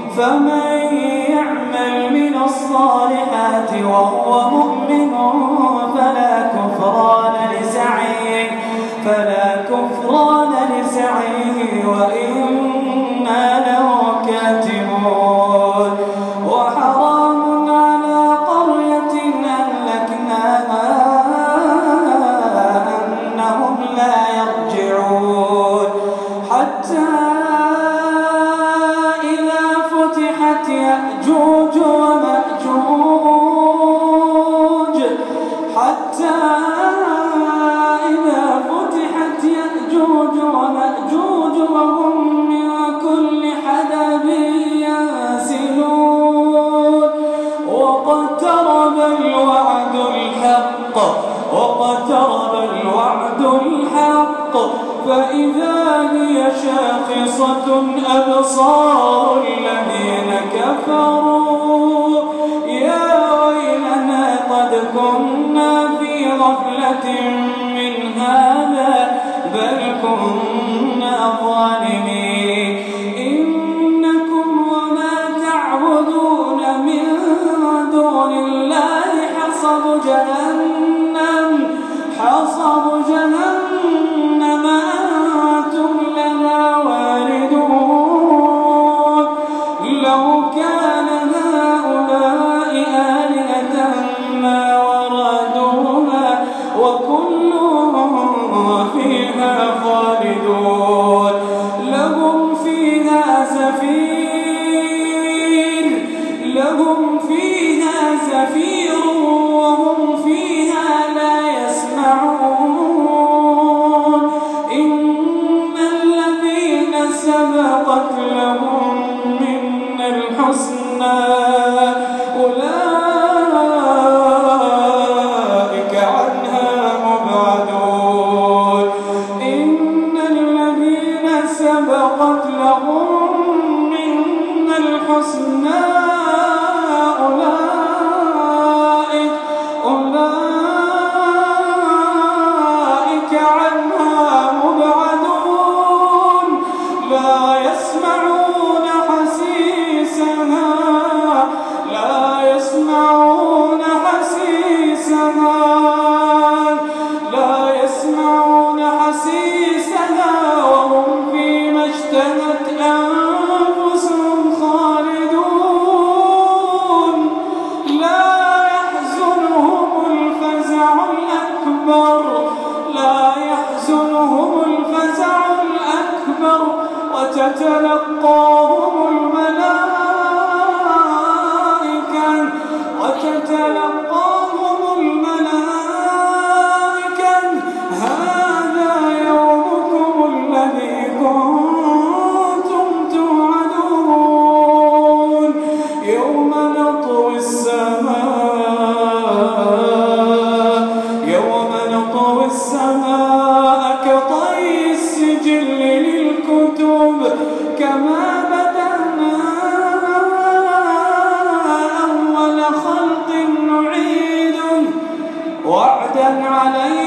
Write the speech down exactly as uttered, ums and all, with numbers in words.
فمن يعمل من الصالحات وهو مؤمن فلا كفران لسعيه فلا كفران لسعيه وإنا له كاتبون. وحرام على قرية أهلكناها أنهم لا يرجعون حتى إذا فتحت يأجوج ومأجوج حتى إذا فتحت يأجوج ومأجوج وهم من كل حدب ينسلون واقترب الوعد الحق واقترب الوعد الحق فإذا هي شاخصة أبصار الذين كفروا يا ويلنا قد كنا في غفلة من هذا بل كنا ظالمين. إنكم وما تعبدون من دون الله حصب جهنم حصب جهنم أنتم لها واردون. لو كان هؤلاء آلهة ما وردوها وكل فيها خالدون. لهم فيها زفير لهم فيها زفير وهم فيها لا يسمعون. إن الذين سبقت لهم منا الحسنى أولئك عنها مبعدون. إن الذين سبقت لهم منا الحسنى أولئك أولئك عنها مبعدون. لا يسمعون حسيسها لا يسمعون حسيسها لا يسمعون حسيسها وهم فيما اشتهت أنفسهم خالدون. لا يحزنهم الفزع الأكبر لا يحزنهم الفزع الأكبر وتتلقاهم الملائكة وتتلقاهم الملائكة هذا يومكم الذي كنتم توعدون. يوم نطوي السماء يوم نطوي السماء كطي السجل للكتب كما بدأنا أول خلق نعيده وعدا علينا